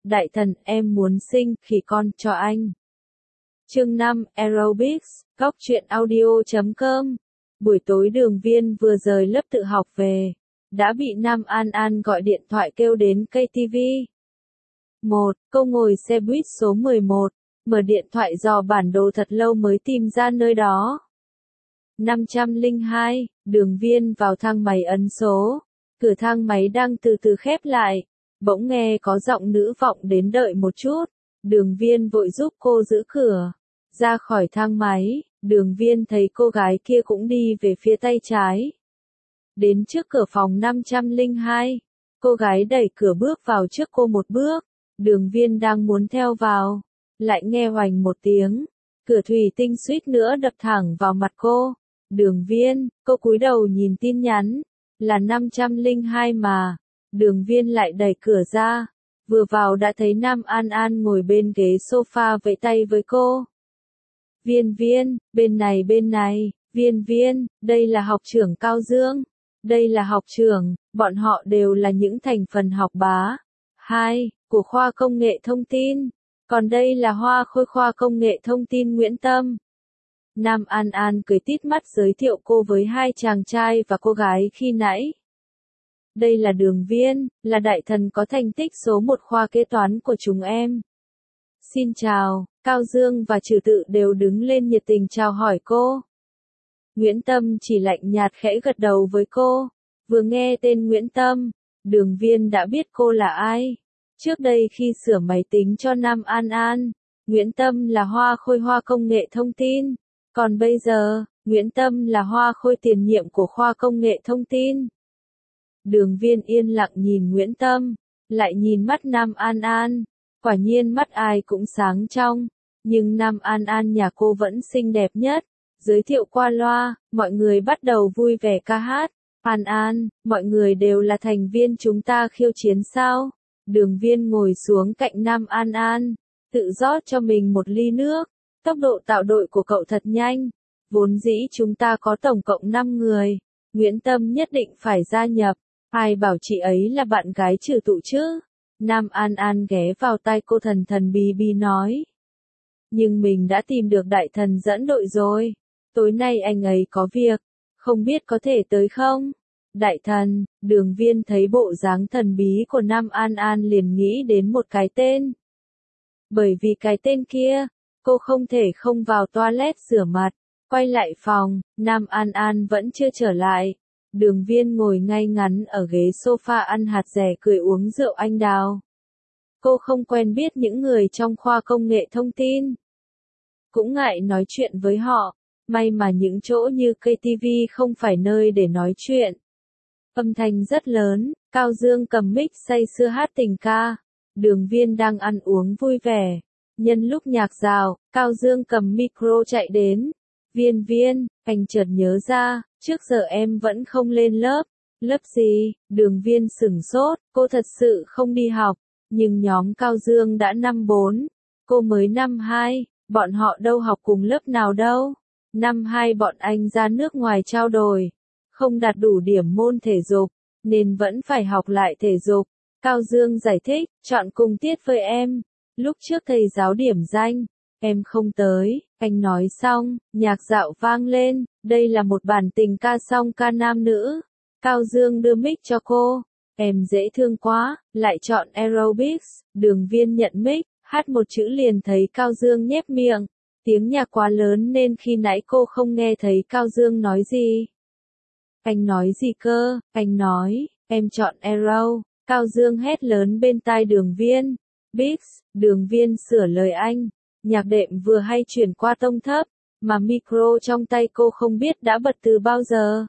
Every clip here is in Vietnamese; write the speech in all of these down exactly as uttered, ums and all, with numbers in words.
Đại thần, em muốn sinh khỉ con cho anh. Chương năm, Aerobics, góc truyện audio chấm com. Buổi tối Đường Viên vừa rời lớp tự học về, đã bị Nam An An gọi điện thoại kêu đến ca tê vê. Một, cô ngồi xe buýt số mười một, mở điện thoại dò bản đồ thật lâu mới tìm ra nơi đó. năm trăm lẻ hai, Đường Viên vào thang máy ấn số. Cửa thang máy đang từ từ khép lại. Bỗng nghe có giọng nữ vọng đến đợi một chút. Đường Viên vội giúp cô giữ cửa. Ra khỏi thang máy, Đường Viên thấy cô gái kia cũng đi về phía tay trái. Đến trước cửa phòng năm trăm lẻ hai. Cô gái đẩy cửa bước vào trước cô một bước. Đường Viên đang muốn theo vào. Lại nghe oành một tiếng. Cửa thủy tinh suýt nữa đập thẳng vào mặt cô. Đường Viên, cô cúi đầu nhìn tin nhắn. Là năm trăm lẻ hai mà. Đường Viên lại đẩy cửa ra. Vừa vào đã thấy Nam An An ngồi bên ghế sofa vẫy tay với cô. Viên Viên, bên này bên này, Viên Viên, đây là học trưởng Cao Dương. Đây là học trưởng, bọn họ đều là những thành phần học bá. Hai, của khoa công nghệ thông tin. Còn đây là Hoa Khôi khoa công nghệ thông tin Nguyễn Tâm. Nam An An cười tít mắt giới thiệu cô với hai chàng trai và cô gái khi nãy. Đây là Đường Viên, là đại thần có thành tích số một khoa kế toán của chúng em. Xin chào, Cao Dương và Trừ Tự đều đứng lên nhiệt tình chào hỏi cô. Nguyễn Tâm chỉ lạnh nhạt khẽ gật đầu với cô. Vừa nghe tên Nguyễn Tâm, Đường Viên đã biết cô là ai. Trước đây khi sửa máy tính cho Nam An An, Nguyễn Tâm là Hoa Khôi khoa công nghệ thông tin. Còn bây giờ, Nguyễn Tâm là Hoa Khôi tiền nhiệm của khoa công nghệ thông tin. Đường Viên yên lặng nhìn Nguyễn Tâm, lại nhìn mắt Nam An An. Quả nhiên mắt ai cũng sáng trong, nhưng Nam An An nhà cô vẫn xinh đẹp nhất. Giới thiệu qua loa, mọi người bắt đầu vui vẻ ca hát. An An, mọi người đều là thành viên chúng ta khiêu chiến sao? Đường Viên ngồi xuống cạnh Nam An An, tự rót cho mình một ly nước. Tốc độ tạo đội của cậu thật nhanh. Vốn dĩ chúng ta có tổng cộng năm người. Nguyễn Tâm nhất định phải gia nhập. Ai bảo chị ấy là bạn gái Trừ Tụ chứ? Nam An An ghé vào tai cô thần thần bí bí nói. Nhưng mình đã tìm được đại thần dẫn đội rồi. Tối nay anh ấy có việc. Không biết có thể tới không? Đại thần, Đường Viên thấy bộ dáng thần bí của Nam An An liền nghĩ đến một cái tên. Bởi vì cái tên kia, cô không thể không vào toilet rửa mặt. Quay lại phòng, Nam An An vẫn chưa trở lại. Đường Viên ngồi ngay ngắn ở ghế sofa ăn hạt dẻ cười uống rượu anh đào. Cô không quen biết những người trong khoa công nghệ thông tin. Cũng ngại nói chuyện với họ. May mà những chỗ như ca tê vê không phải nơi để nói chuyện. Âm thanh rất lớn, Cao Dương cầm mic say sưa hát tình ca. Đường Viên đang ăn uống vui vẻ. Nhân lúc nhạc rào, Cao Dương cầm micro chạy đến. Viên Viên, anh chợt nhớ ra, trước giờ em vẫn không lên lớp. Lớp gì? Đường Viên sửng sốt, cô thật sự không đi học. Nhưng nhóm Cao Dương đã năm bốn. Cô mới năm hai, bọn họ đâu học cùng lớp nào đâu. Năm hai bọn anh ra nước ngoài trao đổi. Không đạt đủ điểm môn thể dục, nên vẫn phải học lại thể dục. Cao Dương giải thích, chọn cùng tiết với em. Lúc trước thầy giáo điểm danh, em không tới. Anh nói xong, nhạc dạo vang lên. Đây là một bản tình ca song ca nam nữ. Cao Dương đưa mic cho cô. Em dễ thương quá, lại chọn aerobics. Đường Viên nhận mic, hát một chữ liền thấy Cao Dương nhếch miệng. Tiếng nhạc quá lớn nên khi nãy cô không nghe thấy Cao Dương nói gì. Anh nói gì cơ? Anh nói, em chọn aero. Cao Dương hét lớn bên tai Đường Viên. Bix, Đường Viên sửa lời anh. Nhạc đệm vừa hay chuyển qua tông thấp, mà micro trong tay cô không biết đã bật từ bao giờ.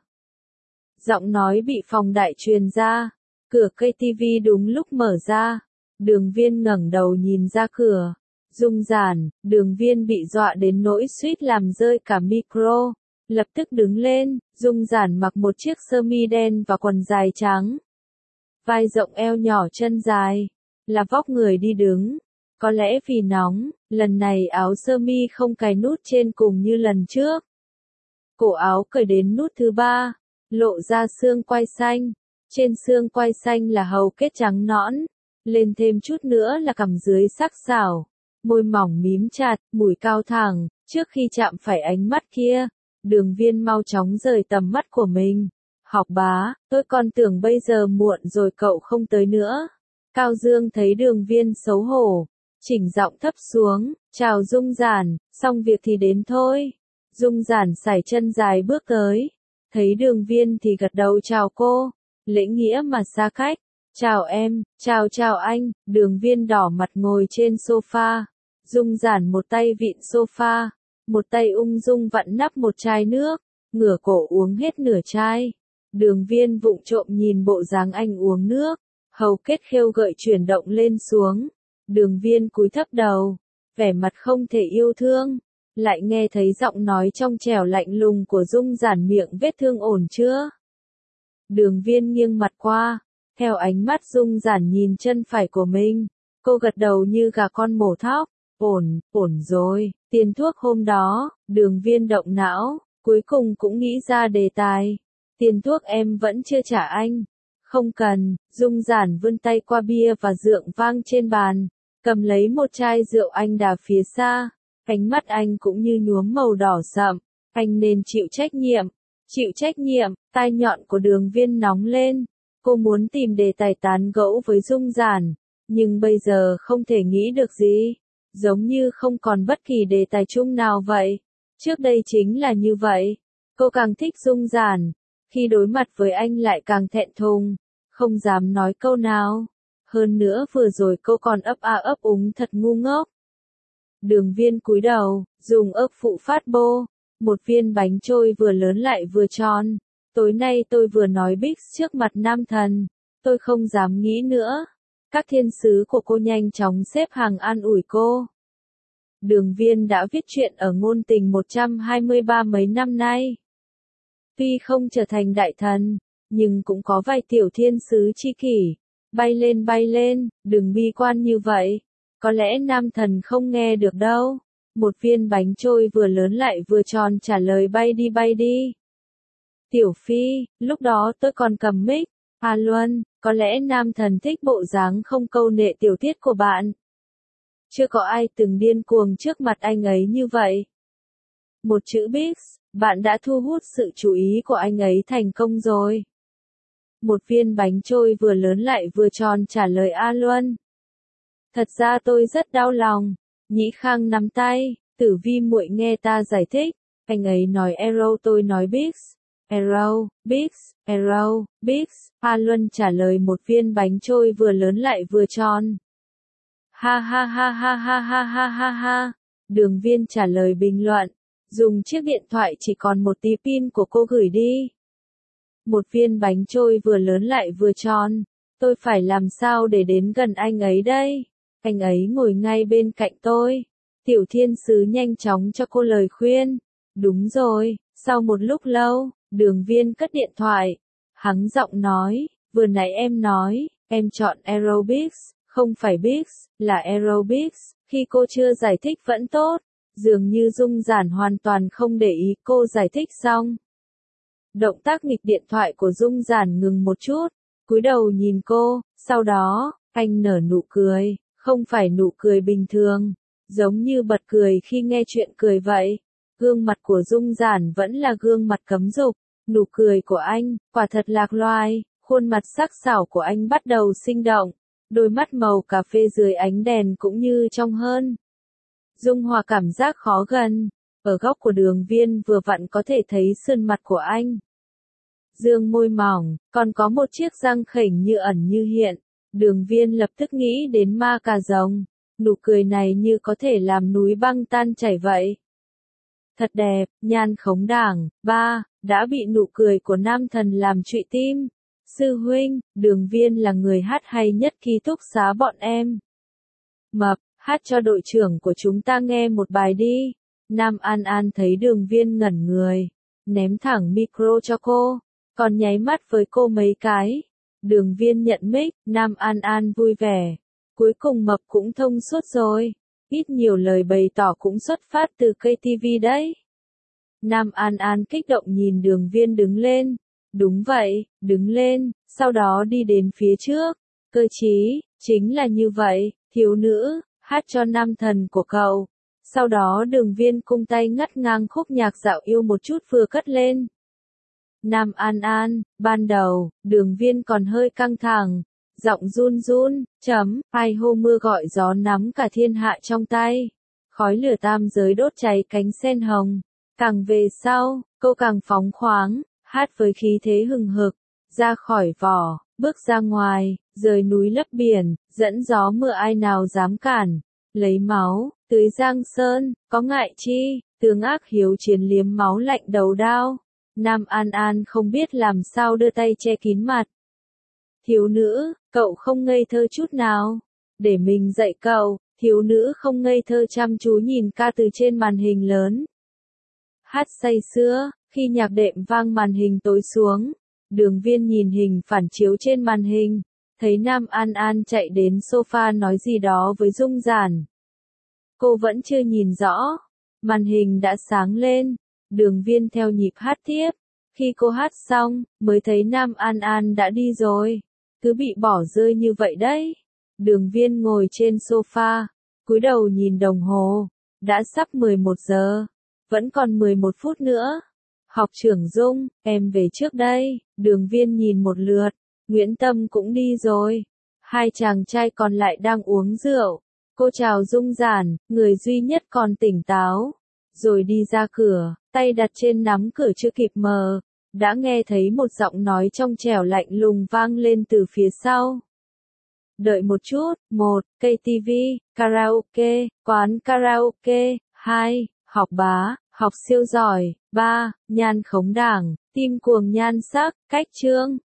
Giọng nói bị phòng đại truyền ra. Cửa ca tê vê đúng lúc mở ra. Đường Viên ngẩng đầu nhìn ra cửa. Dung Giản, Đường Viên bị dọa đến nỗi suýt làm rơi cả micro. Lập tức đứng lên, Dung Giản mặc một chiếc sơ mi đen và quần dài trắng. Vai rộng eo nhỏ chân dài. Là vóc người đi đứng. Có lẽ vì nóng, lần này áo sơ mi không cài nút trên cùng như lần trước. Cổ áo cởi đến nút thứ ba, lộ ra xương quai xanh. Trên xương quai xanh là hầu kết trắng nõn. lên thêm chút nữa là cằm dưới sắc sảo, môi mỏng mím chặt, mũi cao thẳng, trước khi chạm phải ánh mắt kia, Đường Viên mau chóng rời tầm mắt của mình. Học bá, tôi còn tưởng bây giờ muộn rồi cậu không tới nữa. Cao Dương thấy Đường Viên xấu hổ, chỉnh giọng thấp xuống, chào Dung Giản, xong việc thì đến thôi. Dung Giản sải chân dài bước tới, thấy Đường Viên thì gật đầu chào cô, lễ nghĩa mà xa cách. Chào em, chào chào anh, Đường Viên đỏ mặt ngồi trên sofa. Dung Giản một tay vịn sofa, một tay ung dung vặn nắp một chai nước, ngửa cổ uống hết nửa chai. Đường Viên vụng trộm nhìn bộ dáng anh uống nước, hầu kết khêu gợi chuyển động lên xuống. Đường Viên cúi thấp đầu, vẻ mặt không thể yêu thương, lại nghe thấy giọng nói trong trẻo lạnh lùng của Dung Giản, miệng vết thương ổn chưa? Đường Viên nghiêng mặt qua, theo ánh mắt Dung Giản nhìn chân phải của mình, cô gật đầu như gà con mổ thóc, ổn, ổn rồi, tiền thuốc hôm đó. Đường Viên động não, cuối cùng cũng nghĩ ra đề tài, tiền thuốc em vẫn chưa trả anh. Không cần. Dung Giản vươn tay qua bia và rượu vang trên bàn, cầm lấy một chai rượu anh đà phía xa, ánh mắt anh cũng như nhuốm màu đỏ sậm, anh nên chịu trách nhiệm, chịu trách nhiệm. Tai nhọn của Đường Viên nóng lên, cô muốn tìm đề tài tán gẫu với Dung Giản, nhưng bây giờ không thể nghĩ được gì, giống như không còn bất kỳ đề tài chung nào vậy. Trước đây chính là như vậy, cô càng thích Dung Giản, khi đối mặt với anh lại càng thẹn thùng, không dám nói câu nào. Hơn nữa vừa rồi cô còn ấp a ấp úng thật ngu ngốc. Đường Viên cúi đầu, dùng ớt phụ phát bô, một viên bánh trôi vừa lớn lại vừa tròn. Tối nay tôi vừa nói Bix trước mặt nam thần, tôi không dám nghĩ nữa. Các thiên sứ của cô nhanh chóng xếp hàng an ủi cô. Đường Viên đã viết truyện ở ngôn tình một trăm hai mươi ba mấy năm nay. Tuy không trở thành đại thần, nhưng cũng có vài tiểu thiên sứ chi kỷ. Bay lên bay lên, đừng bi quan như vậy. Có lẽ nam thần không nghe được đâu. Một viên bánh trôi vừa lớn lại vừa tròn trả lời bay đi bay đi. Tiểu Phi, lúc đó tôi còn cầm mic. À Luân, có lẽ nam thần thích bộ dáng không câu nệ tiểu tiết của bạn. Chưa có ai từng điên cuồng trước mặt anh ấy như vậy. Một chữ Bix, bạn đã thu hút sự chú ý của anh ấy thành công rồi. Một viên bánh trôi vừa lớn lại vừa tròn trả lời A Luân. Thật ra tôi rất đau lòng. Nhĩ Khang nắm tay, Tử Vi muội nghe ta giải thích. Anh ấy nói Arrow, tôi nói Bix. Arrow, Bix, Arrow, Bix. A Luân trả lời một viên bánh trôi vừa lớn lại vừa tròn. Ha ha ha ha ha ha ha ha ha. Đường Viên trả lời bình luận. Dùng chiếc điện thoại chỉ còn một tí pin của cô gửi đi. Một viên bánh trôi vừa lớn lại vừa tròn. Tôi phải làm sao để đến gần anh ấy đây? Anh ấy ngồi ngay bên cạnh tôi. Tiểu thiên sứ nhanh chóng cho cô lời khuyên. Đúng rồi, sau một lúc lâu, Đường Viên cất điện thoại. Hắng giọng nói, vừa nãy em nói, em chọn Aerobix, không phải Bix, là Aerobix. Khi cô chưa giải thích vẫn tốt, dường như Dung Giản hoàn toàn không để ý cô giải thích xong. Động tác nghịch điện thoại của Dung Giản ngừng một chút, cúi đầu nhìn cô, sau đó, anh nở nụ cười, không phải nụ cười bình thường, giống như bật cười khi nghe chuyện cười vậy. Gương mặt của Dung Giản vẫn là gương mặt cấm dục, nụ cười của anh, quả thật lạc loài, khuôn mặt sắc sảo của anh bắt đầu sinh động, đôi mắt màu cà phê dưới ánh đèn cũng như trong hơn. Dung Hòa cảm giác khó gần, ở góc của Đường Viên vừa vặn có thể thấy sườn mặt của anh. Dương môi mỏng, còn có một chiếc răng khểnh như ẩn như hiện. Đường Viên lập tức nghĩ đến ma cà rồng, nụ cười này như có thể làm núi băng tan chảy vậy. Thật đẹp, Nhan Khống Đảng, ba, đã bị nụ cười của nam thần làm trụy tim. Sư huynh, Đường Viên là người hát hay nhất ký túc xá bọn em. Mập, hát cho đội trưởng của chúng ta nghe một bài đi. Nam An An thấy Đường Viên ngẩn người, ném thẳng micro cho cô, còn nháy mắt với cô mấy cái. Đường Viên nhận mic, Nam An An vui vẻ. Cuối cùng Mập cũng thông suốt rồi. Ít nhiều lời bày tỏ cũng xuất phát từ ca tê vê đấy. Nam An An kích động nhìn Đường Viên đứng lên. Đúng vậy, đứng lên, sau đó đi đến phía trước. Cơ chí, Chính là như vậy, thiếu nữ, hát cho nam thần của cậu. Sau đó Đường Viên cung tay ngắt ngang khúc nhạc dạo yêu một chút vừa cất lên. Nam An An, ban đầu, Đường Viên còn hơi căng thẳng, giọng run run, chấm, ai hô mưa gọi gió nắm cả thiên hạ trong tay. Khói lửa tam giới đốt cháy cánh sen hồng. Càng về sau, cô càng phóng khoáng, hát với khí thế hừng hực, ra khỏi vỏ, bước ra ngoài, rời núi lấp biển, dẫn gió mưa ai nào dám cản. Lấy máu, tưới Giang Sơn, có ngại chi, tướng ác hiếu chiến liếm máu lạnh đầu đao. Nam An An không biết làm sao đưa tay che kín mặt. Thiếu nữ, cậu không ngây thơ chút nào. Để mình dạy cậu, thiếu nữ không ngây thơ chăm chú nhìn ca từ trên màn hình lớn. Hát say sưa, khi nhạc đệm vang màn hình tối xuống. Đường Viên nhìn hình phản chiếu trên màn hình, thấy Nam An An chạy đến sofa nói gì đó với Dung Giản. Cô vẫn chưa nhìn rõ, màn hình đã sáng lên, Đường Viên theo nhịp hát tiếp. Khi cô hát xong, mới thấy Nam An An đã đi rồi, cứ bị bỏ rơi như vậy đấy. Đường Viên ngồi trên sofa, cúi đầu nhìn đồng hồ, đã sắp mười một giờ, vẫn còn mười một phút nữa. Học trưởng Dung, em về trước đây. Đường Viên nhìn một lượt, Nguyễn Tâm cũng đi rồi. Hai chàng trai còn lại đang uống rượu. Cô chào Dung Giản, người duy nhất còn tỉnh táo. Rồi đi ra cửa, tay đặt trên nắm cửa chưa kịp mở. Đã nghe thấy một giọng nói trong trẻo lạnh lùng vang lên từ phía sau. Đợi một chút, một, cây tivi, karaoke, quán karaoke, hai, học bá, học siêu giỏi, ba, nhan khống đảng, tim cuồng nhan sắc, cách chương.